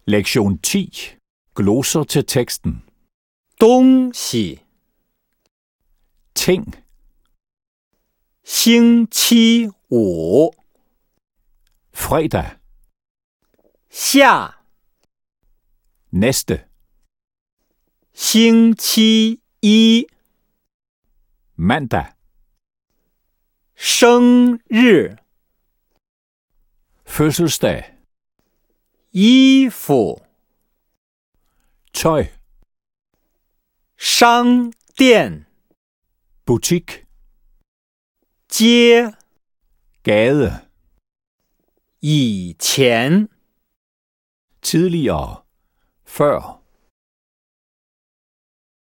Lektion 10. Gloser til teksten. 东西， Ting. 星期五， Fredag. 下， Næste. 星期一， Mandag. 生日， Fødselsdag. 衣服， Tøj. 商店， Butik. 街， Gade. 以前。 Tidligere. Før.